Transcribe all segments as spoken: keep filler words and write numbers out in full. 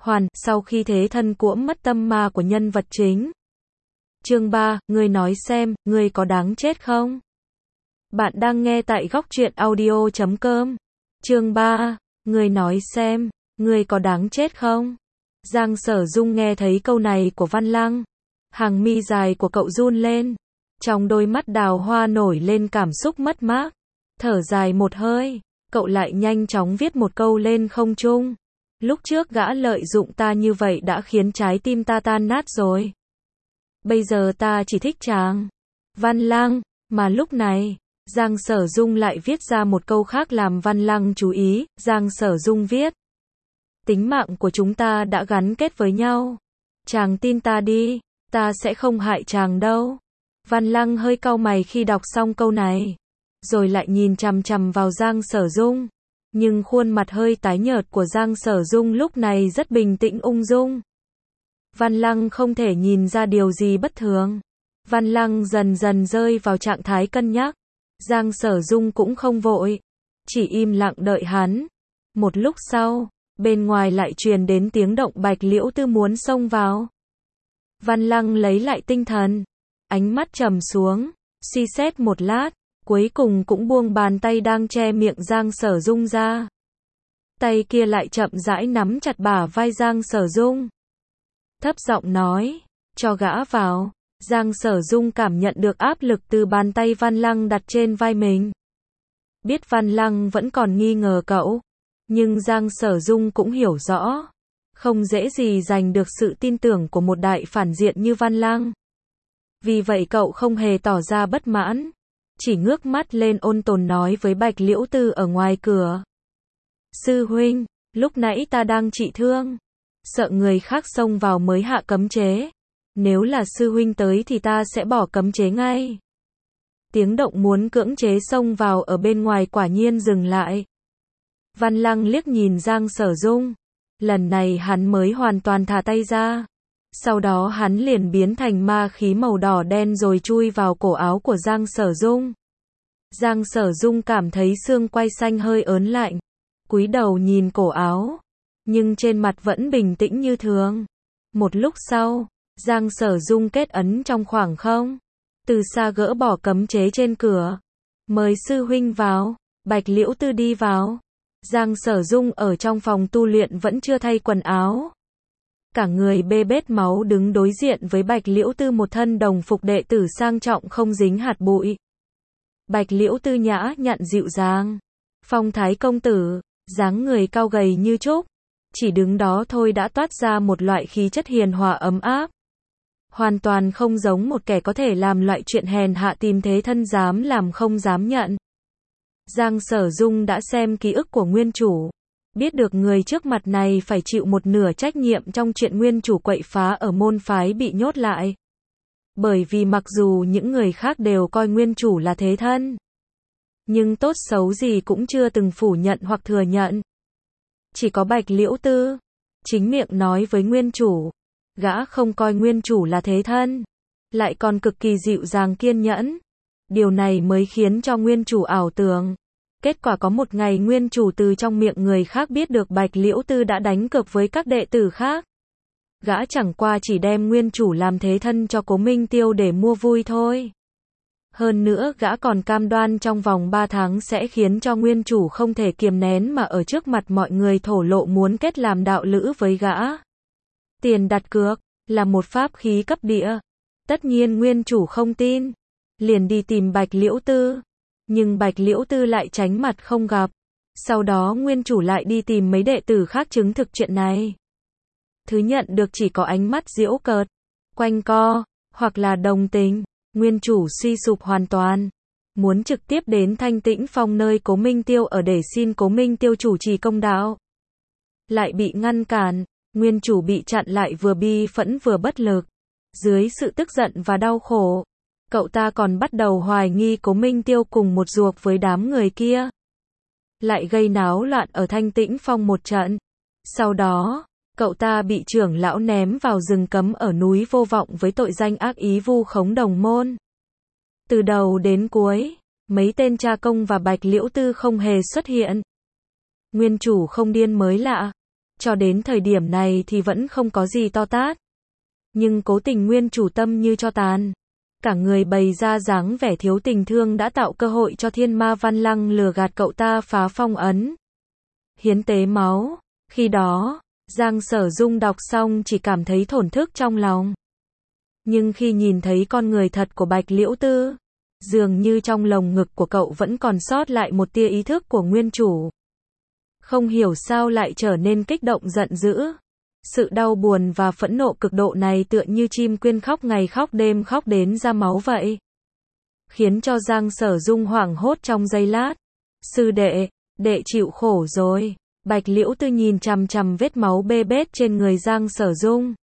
Hoàn, sau khi thế thân cuỗm mất tâm ma của nhân vật chính. Chương ba, ngươi nói xem, ngươi có đáng chết không? Bạn đang nghe tại góc truyện audio chấm com. Chương ba, ngươi nói xem, ngươi có đáng chết không? Giang Sở Dung nghe thấy câu này của Văn Lăng. Hàng mi dài của cậu run lên. Trong đôi mắt đào hoa nổi lên cảm xúc mất mát. Thở dài một hơi, cậu lại nhanh chóng viết một câu lên không trung. Lúc trước gã lợi dụng ta như vậy đã khiến trái tim ta tan nát rồi. Bây giờ ta chỉ thích chàng. Văn Lăng, mà lúc này, Giang Sở Dung lại viết ra một câu khác làm Văn Lăng chú ý. Giang Sở Dung viết: tính mạng của chúng ta đã gắn kết với nhau. Chàng tin ta đi, ta sẽ không hại chàng đâu. Văn Lăng hơi cau mày khi đọc xong câu này, rồi lại nhìn chằm chằm vào Giang Sở Dung. Nhưng khuôn mặt hơi tái nhợt của Giang Sở Dung lúc này rất bình tĩnh ung dung. Văn Lăng không thể nhìn ra điều gì bất thường. Văn Lăng dần dần rơi vào trạng thái cân nhắc. Giang Sở Dung cũng không vội, chỉ im lặng đợi hắn. Một lúc sau, bên ngoài lại truyền đến tiếng động Bạch Liễu Tư muốn xông vào. Văn Lăng lấy lại tinh thần, ánh mắt trầm xuống, suy xét một lát, cuối cùng cũng buông bàn tay đang che miệng Giang Sở Dung ra. Tay kia lại chậm rãi nắm chặt bả vai Giang Sở Dung. Thấp giọng nói, cho gã vào. Giang Sở Dung cảm nhận được áp lực từ bàn tay Văn Lăng đặt trên vai mình. Biết Văn Lăng vẫn còn nghi ngờ cậu, nhưng Giang Sở Dung cũng hiểu rõ, không dễ gì giành được sự tin tưởng của một đại phản diện như Văn Lăng. Vì vậy cậu không hề tỏ ra bất mãn, chỉ ngước mắt lên ôn tồn nói với Bạch Liễu Tư ở ngoài cửa. Sư huynh, lúc nãy ta đang trị thương, sợ người khác xông vào mới hạ cấm chế. Nếu là sư huynh tới thì ta sẽ bỏ cấm chế ngay. Tiếng động muốn cưỡng chế xông vào ở bên ngoài quả nhiên dừng lại. Văn Lăng liếc nhìn Giang Sở Dung. Lần này hắn mới hoàn toàn thả tay ra. Sau đó hắn liền biến thành ma khí màu đỏ đen rồi chui vào cổ áo của Giang Sở Dung. Giang Sở Dung cảm thấy xương quai xanh hơi ớn lạnh. Cúi đầu nhìn cổ áo, nhưng trên mặt vẫn bình tĩnh như thường. Một lúc sau, Giang Sở Dung kết ấn trong khoảng không, từ xa gỡ bỏ cấm chế trên cửa. Mời sư huynh vào. Bạch Liễu Tư đi vào. Giang Sở Dung ở trong phòng tu luyện vẫn chưa thay quần áo. Cả người bê bết máu đứng đối diện với Bạch Liễu Tư, một thân đồng phục đệ tử sang trọng không dính hạt bụi. Bạch Liễu Tư nhã nhặn dịu dàng, phong thái công tử, dáng người cao gầy như trúc, chỉ đứng đó thôi đã toát ra một loại khí chất hiền hòa ấm áp. Hoàn toàn không giống một kẻ có thể làm loại chuyện hèn hạ tìm thế thân dám làm không dám nhận. Giang Sở Dung đã xem ký ức của nguyên chủ, biết được người trước mặt này phải chịu một nửa trách nhiệm trong chuyện nguyên chủ quậy phá ở môn phái bị nhốt lại. Bởi vì mặc dù những người khác đều coi nguyên chủ là thế thân, nhưng tốt xấu gì cũng chưa từng phủ nhận hoặc thừa nhận. Chỉ có Bạch Liễu Tư chính miệng nói với nguyên chủ, gã không coi nguyên chủ là thế thân, lại còn cực kỳ dịu dàng kiên nhẫn. Điều này mới khiến cho nguyên chủ ảo tưởng. Kết quả có một ngày nguyên chủ từ trong miệng người khác biết được Bạch Liễu Tư đã đánh cược với các đệ tử khác. Gã chẳng qua chỉ đem nguyên chủ làm thế thân cho Cố Minh Tiêu để mua vui thôi. Hơn nữa gã còn cam đoan trong vòng ba tháng sẽ khiến cho nguyên chủ không thể kiềm nén mà ở trước mặt mọi người thổ lộ muốn kết làm đạo lữ với gã. Tiền đặt cược là một pháp khí cấp địa. Tất nhiên nguyên chủ không tin, liền đi tìm Bạch Liễu Tư. Nhưng Bạch Liễu Tư lại tránh mặt không gặp. Sau đó nguyên chủ lại đi tìm mấy đệ tử khác chứng thực chuyện này. Thứ nhận được chỉ có ánh mắt giễu cợt, quanh co, hoặc là đồng tình. Nguyên chủ suy sụp hoàn toàn, muốn trực tiếp đến Thanh Tĩnh Phong nơi Cố Minh Tiêu ở để xin Cố Minh Tiêu chủ trì công đạo. Lại bị ngăn cản, nguyên chủ bị chặn lại, vừa bi phẫn vừa bất lực. Dưới sự tức giận và đau khổ, cậu ta còn bắt đầu hoài nghi Cố Minh Tiêu cùng một ruột với đám người kia. Lại gây náo loạn ở Thanh Tĩnh Phong một trận. Sau đó, cậu ta bị trưởng lão ném vào rừng cấm ở núi Vô Vọng với tội danh ác ý vu khống đồng môn. Từ đầu đến cuối, mấy tên cha công và Bạch Liễu Tư không hề xuất hiện. Nguyên chủ không điên mới lạ. Cho đến thời điểm này thì vẫn không có gì to tát. Nhưng cố tình nguyên chủ tâm như cho tàn. Cả người bày ra dáng vẻ thiếu tình thương đã tạo cơ hội cho Thiên Ma Văn Lăng lừa gạt cậu ta phá phong ấn. Hiến tế máu. Khi đó, Giang Sở Dung đọc xong chỉ cảm thấy thổn thức trong lòng. Nhưng khi nhìn thấy con người thật của Bạch Liễu Tư, dường như trong lồng ngực của cậu vẫn còn sót lại một tia ý thức của nguyên chủ. Không hiểu sao lại trở nên kích động giận dữ. Sự đau buồn và phẫn nộ cực độ này tựa như chim quyên khóc ngày khóc đêm khóc đến ra máu vậy. Khiến cho Giang Sở Dung hoảng hốt trong giây lát. Sư đệ, đệ chịu khổ rồi. Bạch Liễu Tư nhìn chằm chằm vết máu bê bết trên người Giang Sở Dung.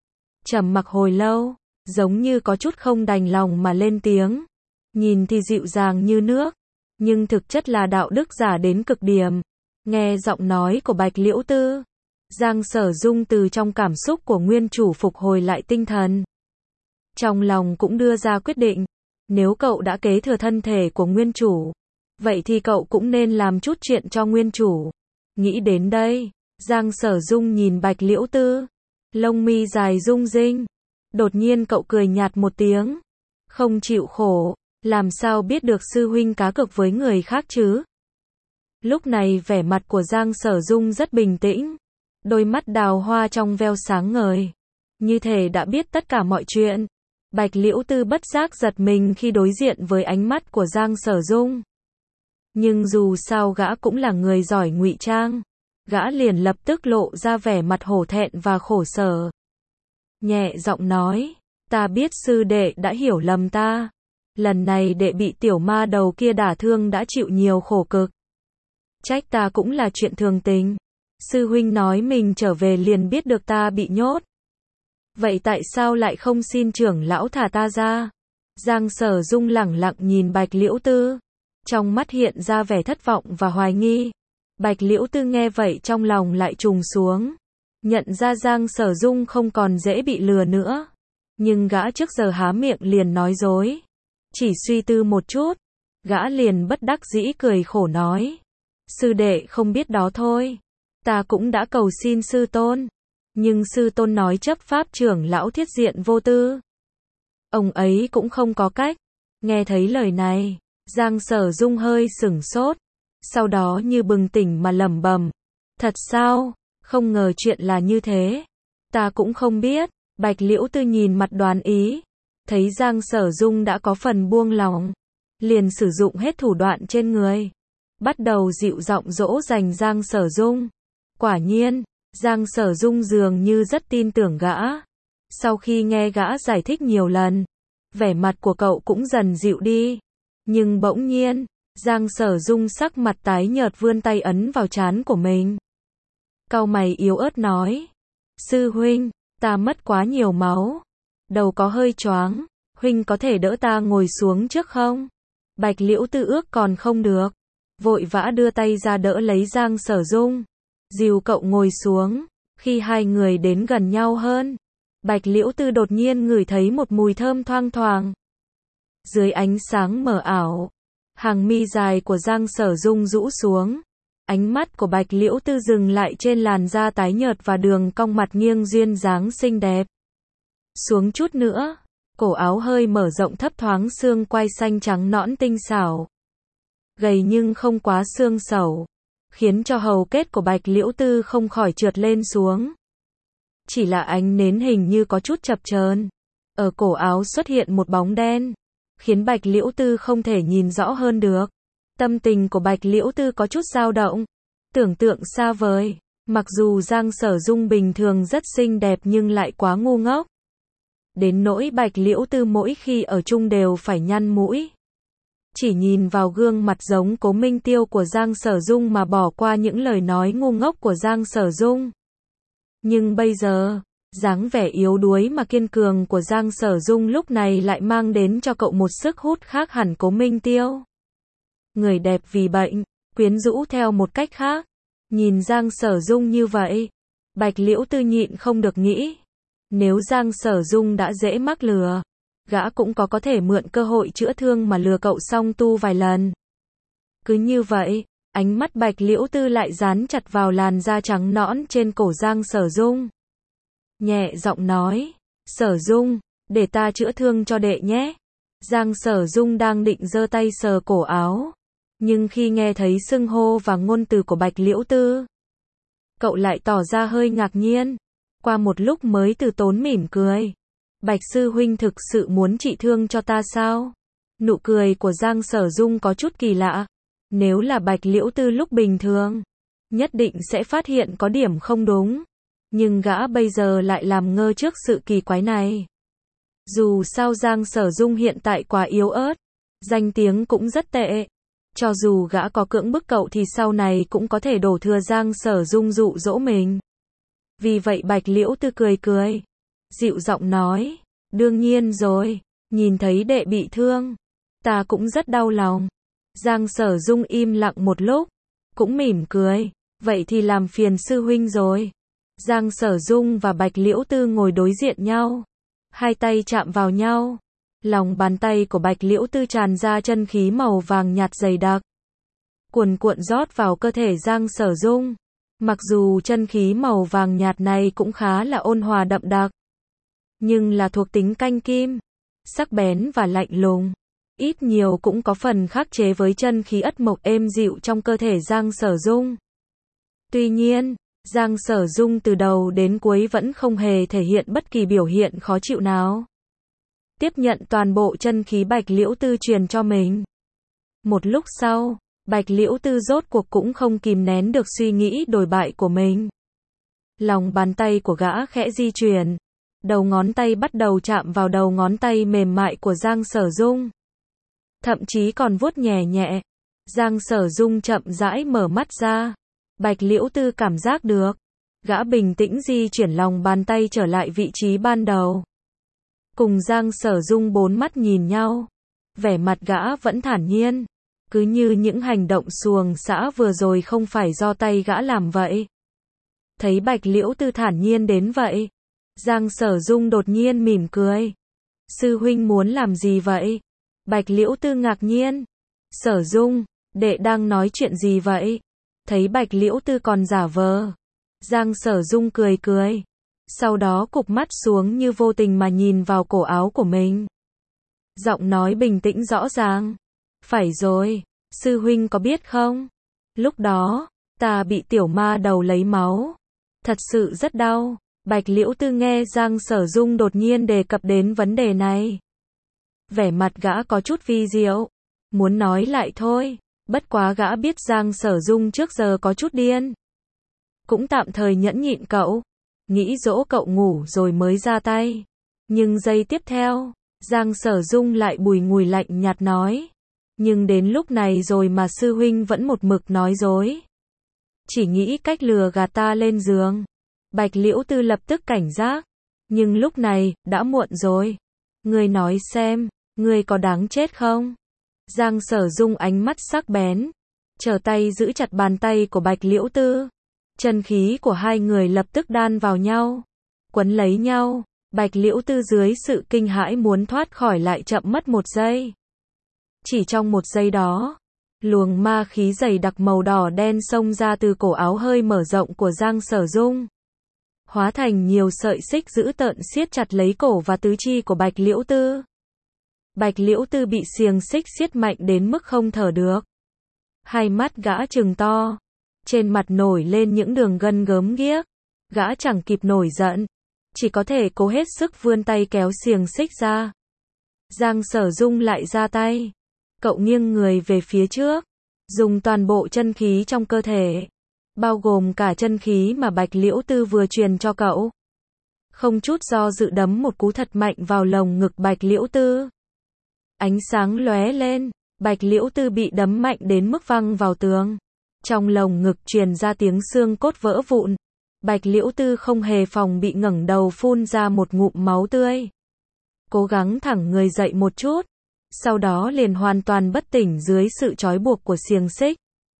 Trầm mặc hồi lâu, giống như có chút không đành lòng mà lên tiếng. Nhìn thì dịu dàng như nước, nhưng thực chất là đạo đức giả đến cực điểm. Nghe giọng nói của Bạch Liễu Tư, Giang Sở Dung từ trong cảm xúc của nguyên chủ phục hồi lại tinh thần. Trong lòng cũng đưa ra quyết định, nếu cậu đã kế thừa thân thể của nguyên chủ, vậy thì cậu cũng nên làm chút chuyện cho nguyên chủ. Nghĩ đến đây, Giang Sở Dung nhìn Bạch Liễu Tư, lông mi dài rung rinh. Đột nhiên cậu cười nhạt một tiếng. Không chịu khổ, làm sao biết được sư huynh cá cược với người khác chứ? Lúc này vẻ mặt của Giang Sở Dung rất bình tĩnh. Đôi mắt đào hoa trong veo sáng ngời. Như thể đã biết tất cả mọi chuyện. Bạch Liễu Tư bất giác giật mình khi đối diện với ánh mắt của Giang Sở Dung. Nhưng dù sao gã cũng là người giỏi ngụy trang. Gã liền lập tức lộ ra vẻ mặt hổ thẹn và khổ sở. Nhẹ giọng nói, ta biết sư đệ đã hiểu lầm ta. Lần này đệ bị tiểu ma đầu kia đả thương đã chịu nhiều khổ cực. Trách ta cũng là chuyện thường tình. Sư huynh nói mình trở về liền biết được ta bị nhốt. Vậy tại sao lại không xin trưởng lão thả ta ra? Giang Sở Dung lẳng lặng nhìn Bạch Liễu Tư. Trong mắt hiện ra vẻ thất vọng và hoài nghi. Bạch Liễu Tư nghe vậy trong lòng lại trùng xuống. Nhận ra Giang Sở Dung không còn dễ bị lừa nữa. Nhưng gã trước giờ há miệng liền nói dối. Chỉ suy tư một chút, gã liền bất đắc dĩ cười khổ nói. Sư đệ không biết đó thôi. Ta cũng đã cầu xin sư tôn. Nhưng sư tôn nói chấp pháp trưởng lão thiết diện vô tư. Ông ấy cũng không có cách. Nghe thấy lời này, Giang Sở Dung hơi sửng sốt. Sau đó như bừng tỉnh mà lẩm bẩm. Thật sao? Không ngờ chuyện là như thế. Ta cũng không biết. Bạch Liễu Tư nhìn mặt đoán ý. Thấy Giang Sở Dung đã có phần buông lòng. Liền sử dụng hết thủ đoạn trên người. Bắt đầu dịu giọng dỗ dành Giang Sở Dung. Quả nhiên, Giang Sở Dung dường như rất tin tưởng gã. Sau khi nghe gã giải thích nhiều lần, vẻ mặt của cậu cũng dần dịu đi. Nhưng bỗng nhiên, Giang Sở Dung sắc mặt tái nhợt vươn tay ấn vào trán của mình. Cau mày yếu ớt nói. Sư huynh, ta mất quá nhiều máu. Đầu có hơi choáng. Huynh có thể đỡ ta ngồi xuống trước không? Bạch Liễu Tư ước còn không được. Vội vã đưa tay ra đỡ lấy Giang Sở Dung. Dìu cậu ngồi xuống. Khi hai người đến gần nhau hơn, Bạch Liễu Tư đột nhiên ngửi thấy một mùi thơm thoang thoảng. Dưới ánh sáng mờ ảo, hàng mi dài của Giang Sở Dung rũ xuống. Ánh mắt của Bạch Liễu Tư dừng lại trên làn da tái nhợt và đường cong mặt nghiêng duyên dáng xinh đẹp. Xuống chút nữa, cổ áo hơi mở rộng thấp thoáng xương quai xanh trắng nõn tinh xảo. Gầy nhưng không quá xương xẩu, khiến cho hầu kết của Bạch Liễu Tư không khỏi trượt lên xuống. Chỉ là ánh nến hình như có chút chập chờn. Ở cổ áo xuất hiện một bóng đen, khiến Bạch Liễu Tư không thể nhìn rõ hơn được. Tâm tình của Bạch Liễu Tư có chút dao động. Tưởng tượng xa vời. Mặc dù Giang Sở Dung bình thường rất xinh đẹp nhưng lại quá ngu ngốc. Đến nỗi Bạch Liễu Tư mỗi khi ở chung đều phải nhăn mũi. Chỉ nhìn vào gương mặt giống Cố Minh Tiêu của Giang Sở Dung mà bỏ qua những lời nói ngu ngốc của Giang Sở Dung. Nhưng bây giờ, dáng vẻ yếu đuối mà kiên cường của Giang Sở Dung lúc này lại mang đến cho cậu một sức hút khác hẳn Cố Minh Tiêu. Người đẹp vì bệnh, quyến rũ theo một cách khác. Nhìn Giang Sở Dung như vậy, Bạch Liễu Tư nhịn không được nghĩ. Nếu Giang Sở Dung đã dễ mắc lừa, gã cũng có có thể mượn cơ hội chữa thương mà lừa cậu song tu vài lần. Cứ như vậy, Ánh mắt Bạch Liễu Tư lại dán chặt vào làn da trắng nõn trên cổ Giang Sở Dung. Nhẹ giọng nói, Sở Dung, để ta chữa thương cho đệ nhé. Giang Sở Dung đang định giơ tay sờ cổ áo. Nhưng khi nghe thấy xưng hô và ngôn từ của Bạch Liễu Tư, cậu lại tỏ ra hơi ngạc nhiên. Qua một lúc mới từ tốn mỉm cười. Bạch sư huynh thực sự muốn trị thương cho ta sao? Nụ cười của Giang Sở Dung có chút kỳ lạ. Nếu là Bạch Liễu Tư lúc bình thường, nhất định sẽ phát hiện có điểm không đúng. Nhưng gã bây giờ lại làm ngơ trước sự kỳ quái này. Dù sao Giang Sở Dung hiện tại quá yếu ớt, danh tiếng cũng rất tệ. Cho dù gã có cưỡng bức cậu thì sau này cũng có thể đổ thừa Giang Sở Dung dụ dỗ mình. Vì vậy Bạch Liễu Tư cười cười, dịu giọng nói, đương nhiên rồi, nhìn thấy đệ bị thương, ta cũng rất đau lòng. Giang Sở Dung im lặng một lúc, cũng mỉm cười, vậy thì làm phiền sư huynh rồi. Giang Sở Dung và Bạch Liễu Tư ngồi đối diện nhau, hai tay chạm vào nhau. Lòng bàn tay của Bạch Liễu Tư tràn ra chân khí màu vàng nhạt dày đặc, cuồn cuộn rót vào cơ thể Giang Sở Dung. Mặc dù chân khí màu vàng nhạt này cũng khá là ôn hòa đậm đặc, nhưng là thuộc tính canh kim, sắc bén và lạnh lùng, ít nhiều cũng có phần khắc chế với chân khí ất mộc êm dịu trong cơ thể Giang Sở Dung. Tuy nhiên, Giang Sở Dung từ đầu đến cuối vẫn không hề thể hiện bất kỳ biểu hiện khó chịu nào. Tiếp nhận toàn bộ chân khí Bạch Liễu Tư truyền cho mình. Một lúc sau, Bạch Liễu Tư rốt cuộc cũng không kìm nén được suy nghĩ đồi bại của mình. Lòng bàn tay của gã khẽ di chuyển, đầu ngón tay bắt đầu chạm vào đầu ngón tay mềm mại của Giang Sở Dung. Thậm chí còn vuốt nhẹ nhẹ. Giang Sở Dung chậm rãi mở mắt ra. Bạch Liễu Tư cảm giác được. Gã bình tĩnh di chuyển lòng bàn tay trở lại vị trí ban đầu. Cùng Giang Sở Dung bốn mắt nhìn nhau. Vẻ mặt gã vẫn thản nhiên. Cứ như những hành động xuồng xã vừa rồi không phải do tay gã làm vậy. Thấy Bạch Liễu Tư thản nhiên đến vậy, Giang Sở Dung đột nhiên mỉm cười. Sư huynh muốn làm gì vậy? Bạch Liễu Tư ngạc nhiên. Sở Dung, đệ đang nói chuyện gì vậy? Thấy Bạch Liễu Tư còn giả vờ, Giang Sở Dung cười cười. Sau đó cụp mắt xuống như vô tình mà nhìn vào cổ áo của mình. Giọng nói bình tĩnh rõ ràng. Phải rồi, sư huynh có biết không? Lúc đó, ta bị tiểu ma đầu lấy máu. Thật sự rất đau. Bạch Liễu Tư nghe Giang Sở Dung đột nhiên đề cập đến vấn đề này. Vẻ mặt gã có chút vi diệu. Muốn nói lại thôi. Bất quá gã biết Giang Sở Dung trước giờ có chút điên. Cũng tạm thời nhẫn nhịn cậu. Nghĩ dỗ cậu ngủ rồi mới ra tay. Nhưng giây tiếp theo, Giang Sở Dung lại bùi ngùi lạnh nhạt nói. Nhưng đến lúc này rồi mà sư huynh vẫn một mực nói dối. Chỉ nghĩ cách lừa gạt ta lên giường. Bạch Liễu Tư lập tức cảnh giác. Nhưng lúc này, đã muộn rồi. Ngươi nói xem, ngươi có đáng chết không? Giang Sở Dung ánh mắt sắc bén. Trở tay giữ chặt bàn tay của Bạch Liễu Tư. Chân khí của hai người lập tức đan vào nhau. Quấn lấy nhau. Bạch Liễu Tư dưới sự kinh hãi muốn thoát khỏi lại chậm mất một giây. Chỉ trong một giây đó, luồng ma khí dày đặc màu đỏ đen xông ra từ cổ áo hơi mở rộng của Giang Sở Dung. Hóa thành nhiều sợi xích dữ tợn siết chặt lấy cổ và tứ chi của Bạch Liễu Tư. Bạch Liễu Tư bị xiềng xích siết mạnh đến mức không thở được. Hai mắt gã trừng to. Trên mặt nổi lên những đường gân gớm ghiếc. Gã chẳng kịp nổi giận. Chỉ có thể cố hết sức vươn tay kéo xiềng xích ra. Giang Sở Dung lại ra tay. Cậu nghiêng người về phía trước. Dùng toàn bộ chân khí trong cơ thể. Bao gồm cả chân khí mà Bạch Liễu Tư vừa truyền cho cậu. Không chút do dự đấm một cú thật mạnh vào lồng ngực Bạch Liễu Tư. Ánh sáng lóe lên. Bạch Liễu Tư bị đấm mạnh đến mức văng vào tường. Trong lồng ngực truyền ra tiếng xương cốt vỡ vụn. Bạch Liễu Tư không hề phòng bị ngẩng đầu phun ra một ngụm máu tươi. Cố gắng thẳng người dậy một chút. Sau đó liền hoàn toàn bất tỉnh dưới sự trói buộc của xiềng xích.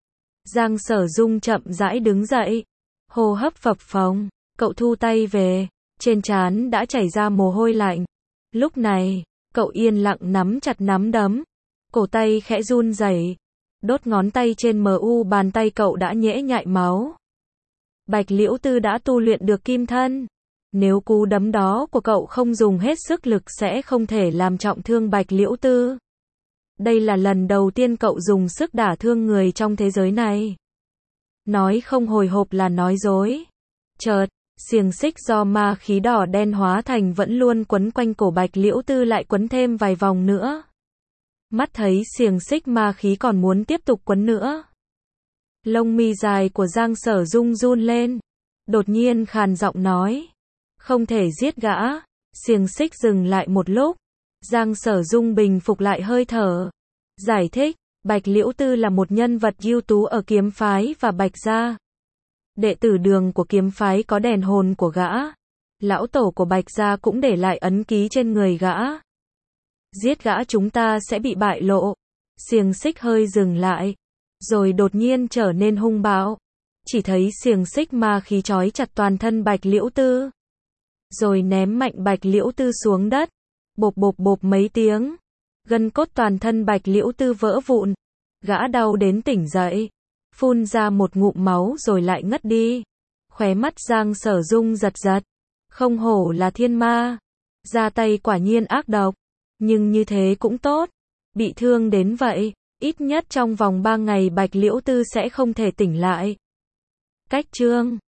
Giang Sở Dung chậm rãi đứng dậy. Hô hấp phập phồng. Cậu thu tay về. Trên trán đã chảy ra mồ hôi lạnh. Lúc này, cậu yên lặng nắm chặt nắm đấm. Cổ tay khẽ run rẩy. Đốt ngón tay trên mờ u bàn tay cậu đã nhễ nhại máu. Bạch Liễu Tư đã tu luyện được kim thân. Nếu cú đấm đó của cậu không dùng hết sức lực sẽ không thể làm trọng thương Bạch Liễu Tư. Đây là lần đầu tiên cậu dùng sức đả thương người trong thế giới này. Nói không hồi hộp là nói dối. Chợt, xiềng xích do ma khí đỏ đen hóa thành vẫn luôn quấn quanh cổ Bạch Liễu Tư lại quấn thêm vài vòng nữa. Mắt thấy xiềng xích ma khí còn muốn tiếp tục quấn nữa. Lông mi dài của Giang Sở Dung run lên. Đột nhiên khàn giọng nói. Không thể giết gã. Xiềng xích dừng lại một lúc. Giang Sở Dung bình phục lại hơi thở. Giải thích, Bạch Liễu Tư là một nhân vật ưu tú ở kiếm phái và Bạch gia. Đệ tử đường của kiếm phái có đèn hồn của gã. Lão tổ của Bạch gia cũng để lại ấn ký trên người gã. Giết gã chúng ta sẽ bị bại lộ. Xiềng xích hơi dừng lại. Rồi đột nhiên trở nên hung bạo. Chỉ thấy xiềng xích ma khí trói chặt toàn thân Bạch Liễu Tư. Rồi ném mạnh Bạch Liễu Tư xuống đất. Bộp bộp bộp mấy tiếng. Gân cốt toàn thân Bạch Liễu Tư vỡ vụn. Gã đau đến tỉnh dậy. Phun ra một ngụm máu rồi lại ngất đi. Khóe mắt Giang Sở Dung giật giật. Không hổ là thiên ma. Ra tay quả nhiên ác độc. Nhưng như thế cũng tốt. Bị thương đến vậy. Ít nhất trong vòng ba ngày Bạch Liễu Tư sẽ không thể tỉnh lại. Cách chương